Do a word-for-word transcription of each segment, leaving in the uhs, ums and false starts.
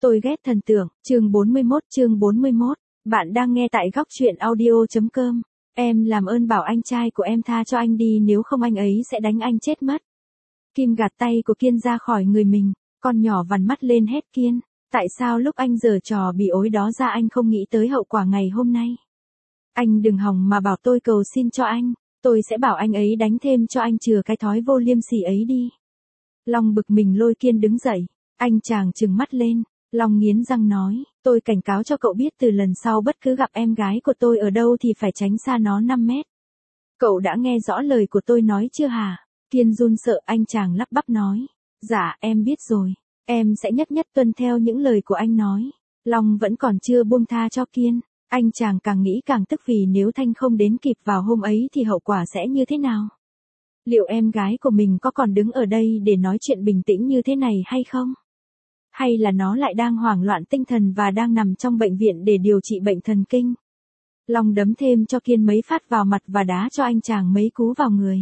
Tôi ghét thần tượng, chương bốn mươi mốt chương bốn mươi mốt, bạn đang nghe tại góc truyện audio.com. Em làm ơn bảo anh trai của em tha cho anh đi, nếu không anh ấy sẽ đánh anh chết mất. Kim gạt tay của Kiên ra khỏi người mình, con nhỏ vằn mắt lên hét Kiên, tại sao lúc anh giở trò bị ối đó ra anh không nghĩ tới hậu quả ngày hôm nay. Anh đừng hòng mà bảo tôi cầu xin cho anh, tôi sẽ bảo anh ấy đánh thêm cho anh chừa cái thói vô liêm sỉ ấy đi. Long bực mình lôi Kiên đứng dậy, anh chàng trừng mắt lên. Long nghiến răng nói, tôi cảnh cáo cho cậu biết từ lần sau bất cứ gặp em gái của tôi ở đâu thì phải tránh xa nó năm mét. Cậu đã nghe rõ lời của tôi nói chưa hả? Kiên run sợ, anh chàng lắp bắp nói, dạ em biết rồi, em sẽ nhất nhất tuân theo những lời của anh nói. Long vẫn còn chưa buông tha cho Kiên, anh chàng càng nghĩ càng tức vì nếu Thanh không đến kịp vào hôm ấy thì hậu quả sẽ như thế nào? Liệu em gái của mình có còn đứng ở đây để nói chuyện bình tĩnh như thế này hay không? Hay là nó lại đang hoảng loạn tinh thần và đang nằm trong bệnh viện để điều trị bệnh thần kinh? Long đấm thêm cho Kiên mấy phát vào mặt và đá cho anh chàng mấy cú vào người.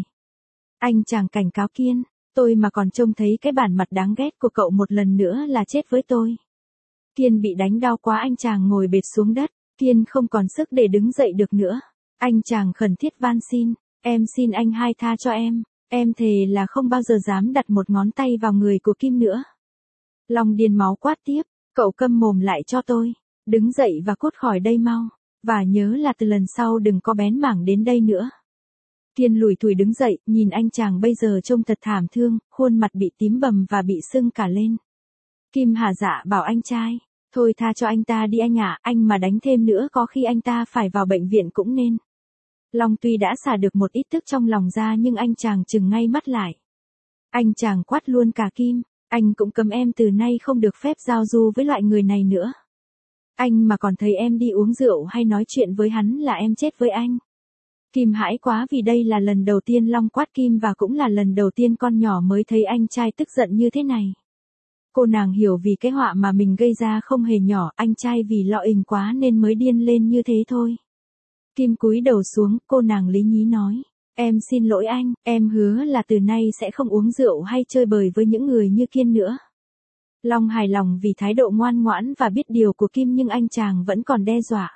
Anh chàng cảnh cáo Kiên, tôi mà còn trông thấy cái bản mặt đáng ghét của cậu một lần nữa là chết với tôi. Kiên bị đánh đau quá, anh chàng ngồi bệt xuống đất, Kiên không còn sức để đứng dậy được nữa. Anh chàng khẩn thiết van xin, em xin anh hai tha cho em, em thề là không bao giờ dám đặt một ngón tay vào người của Kim nữa. Long điên máu quát tiếp, cậu câm mồm lại cho tôi, đứng dậy và cút khỏi đây mau, và nhớ là từ lần sau đừng có bén mảng đến đây nữa. Kiên lủi thủi đứng dậy, nhìn anh chàng bây giờ trông thật thảm thương, khuôn mặt bị tím bầm và bị sưng cả lên. Kim hà dạ bảo anh trai, thôi tha cho anh ta đi anh ạ, anh mà đánh thêm nữa có khi anh ta phải vào bệnh viện cũng nên. Long tuy đã xả được một ít tức trong lòng ra nhưng anh chàng trừng ngay mắt lại. Anh chàng quát luôn cả Kim. Anh cũng cấm em từ nay không được phép giao du với loại người này nữa. Anh mà còn thấy em đi uống rượu hay nói chuyện với hắn là em chết với anh. Kim hãi quá vì đây là lần đầu tiên Long quát Kim và cũng là lần đầu tiên con nhỏ mới thấy anh trai tức giận như thế này. Cô nàng hiểu vì cái họa mà mình gây ra không hề nhỏ, anh trai vì lo ình quá nên mới điên lên như thế thôi. Kim cúi đầu xuống, cô nàng lý nhí nói. Em xin lỗi anh, em hứa là từ nay sẽ không uống rượu hay chơi bời với những người như Kiên nữa. Long hài lòng vì thái độ ngoan ngoãn và biết điều của Kim nhưng anh chàng vẫn còn đe dọa.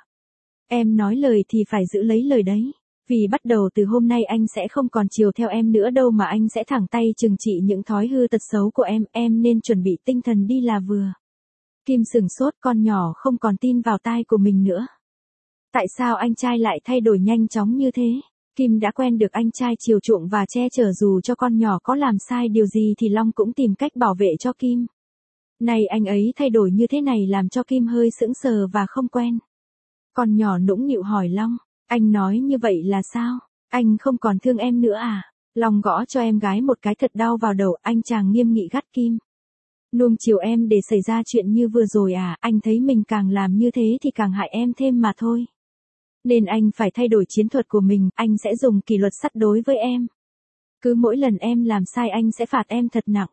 Em nói lời thì phải giữ lấy lời đấy, vì bắt đầu từ hôm nay anh sẽ không còn chiều theo em nữa đâu mà anh sẽ thẳng tay trừng trị những thói hư tật xấu của em, em nên chuẩn bị tinh thần đi là vừa. Kim sừng sốt, con nhỏ không còn tin vào tai của mình nữa. Tại sao anh trai lại thay đổi nhanh chóng như thế? Kim đã quen được anh trai chiều chuộng và che chở, dù cho con nhỏ có làm sai điều gì thì Long cũng tìm cách bảo vệ cho Kim. Này anh ấy thay đổi như thế này làm cho Kim hơi sững sờ và không quen. Con nhỏ nũng nịu hỏi Long, anh nói như vậy là sao? Anh không còn thương em nữa à? Long gõ cho em gái một cái thật đau vào đầu, anh chàng nghiêm nghị gắt Kim. Nuông chiều em để xảy ra chuyện như vừa rồi à? Anh thấy mình càng làm như thế thì càng hại em thêm mà thôi. Nên anh phải thay đổi chiến thuật của mình, anh sẽ dùng kỷ luật sắt đối với em. Cứ mỗi lần em làm sai anh sẽ phạt em thật nặng.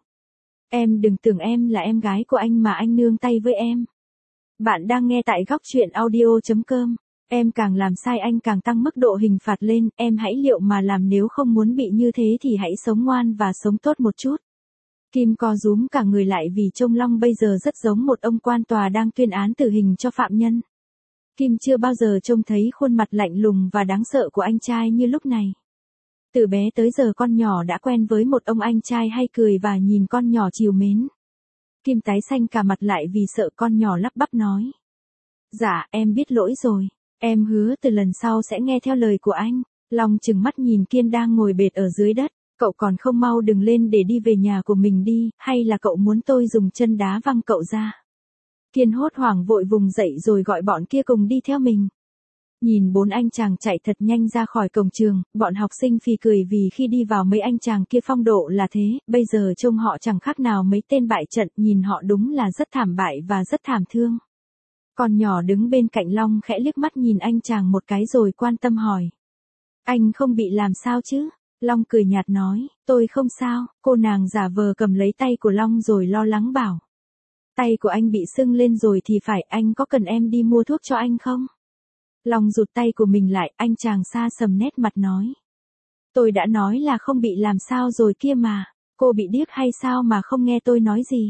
Em đừng tưởng em là em gái của anh mà anh nương tay với em. Bạn đang nghe tại góc truyện audio.com. Em càng làm sai anh càng tăng mức độ hình phạt lên, em hãy liệu mà làm, nếu không muốn bị như thế thì hãy sống ngoan và sống tốt một chút. Kim co rúm cả người lại vì trông Long bây giờ rất giống một ông quan tòa đang tuyên án tử hình cho phạm nhân. Kim chưa bao giờ trông thấy khuôn mặt lạnh lùng và đáng sợ của anh trai như lúc này. Từ bé tới giờ con nhỏ đã quen với một ông anh trai hay cười và nhìn con nhỏ trìu mến. Kim tái xanh cả mặt lại vì sợ, con nhỏ lắp bắp nói. Dạ, em biết lỗi rồi, em hứa từ lần sau sẽ nghe theo lời của anh. Long trừng mắt nhìn Kiên đang ngồi bệt ở dưới đất, cậu còn không mau đừng lên để đi về nhà của mình đi, hay là cậu muốn tôi dùng chân đá văng cậu ra? Kiên hốt hoảng vội vùng dậy rồi gọi bọn kia cùng đi theo mình. Nhìn bốn anh chàng chạy thật nhanh ra khỏi cổng trường, bọn học sinh phì cười vì khi đi vào mấy anh chàng kia phong độ là thế, bây giờ trông họ chẳng khác nào mấy tên bại trận, nhìn họ đúng là rất thảm bại và rất thảm thương. Con nhỏ đứng bên cạnh Long khẽ liếc mắt nhìn anh chàng một cái rồi quan tâm hỏi. Anh không bị làm sao chứ? Long cười nhạt nói, tôi không sao. Cô nàng giả vờ cầm lấy tay của Long rồi lo lắng bảo. Tay của anh bị sưng lên rồi thì phải, anh có cần em đi mua thuốc cho anh không? Long rụt tay của mình lại, anh chàng xa sầm nét mặt nói. Tôi đã nói là không bị làm sao rồi kia mà, cô bị điếc hay sao mà không nghe tôi nói gì?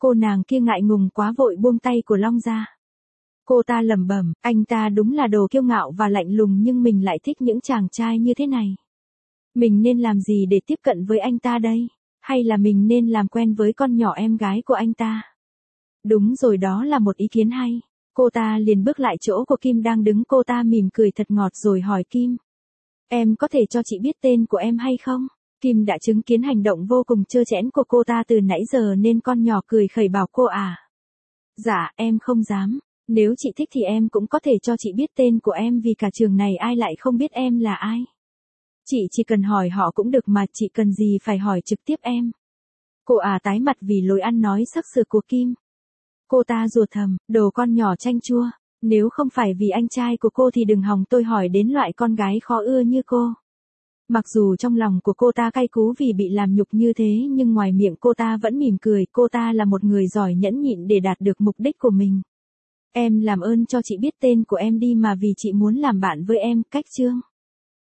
Cô nàng kia ngại ngùng quá vội buông tay của Long ra. Cô ta lẩm bẩm, anh ta đúng là đồ kiêu ngạo và lạnh lùng nhưng mình lại thích những chàng trai như thế này. Mình nên làm gì để tiếp cận với anh ta đây? Hay là mình nên làm quen với con nhỏ em gái của anh ta? Đúng rồi, đó là một ý kiến hay. Cô ta liền bước lại chỗ của Kim đang đứng, cô ta mỉm cười thật ngọt rồi hỏi Kim. Em có thể cho chị biết tên của em hay không? Kim đã chứng kiến hành động vô cùng trơ trẽn của cô ta từ nãy giờ nên con nhỏ cười khẩy bảo cô à. Dạ, em không dám. Nếu chị thích thì em cũng có thể cho chị biết tên của em vì cả trường này ai lại không biết em là ai. Chị chỉ cần hỏi họ cũng được mà, chị cần gì phải hỏi trực tiếp em. Cô à tái mặt vì lối ăn nói sắc sược của Kim. Cô ta rủa thầm, đồ con nhỏ chanh chua. Nếu không phải vì anh trai của cô thì đừng hòng tôi hỏi đến loại con gái khó ưa như cô. Mặc dù trong lòng của cô ta cay cú vì bị làm nhục như thế nhưng ngoài miệng cô ta vẫn mỉm cười, cô ta là một người giỏi nhẫn nhịn để đạt được mục đích của mình. Em làm ơn cho chị biết tên của em đi mà vì chị muốn làm bạn với em, cách chương.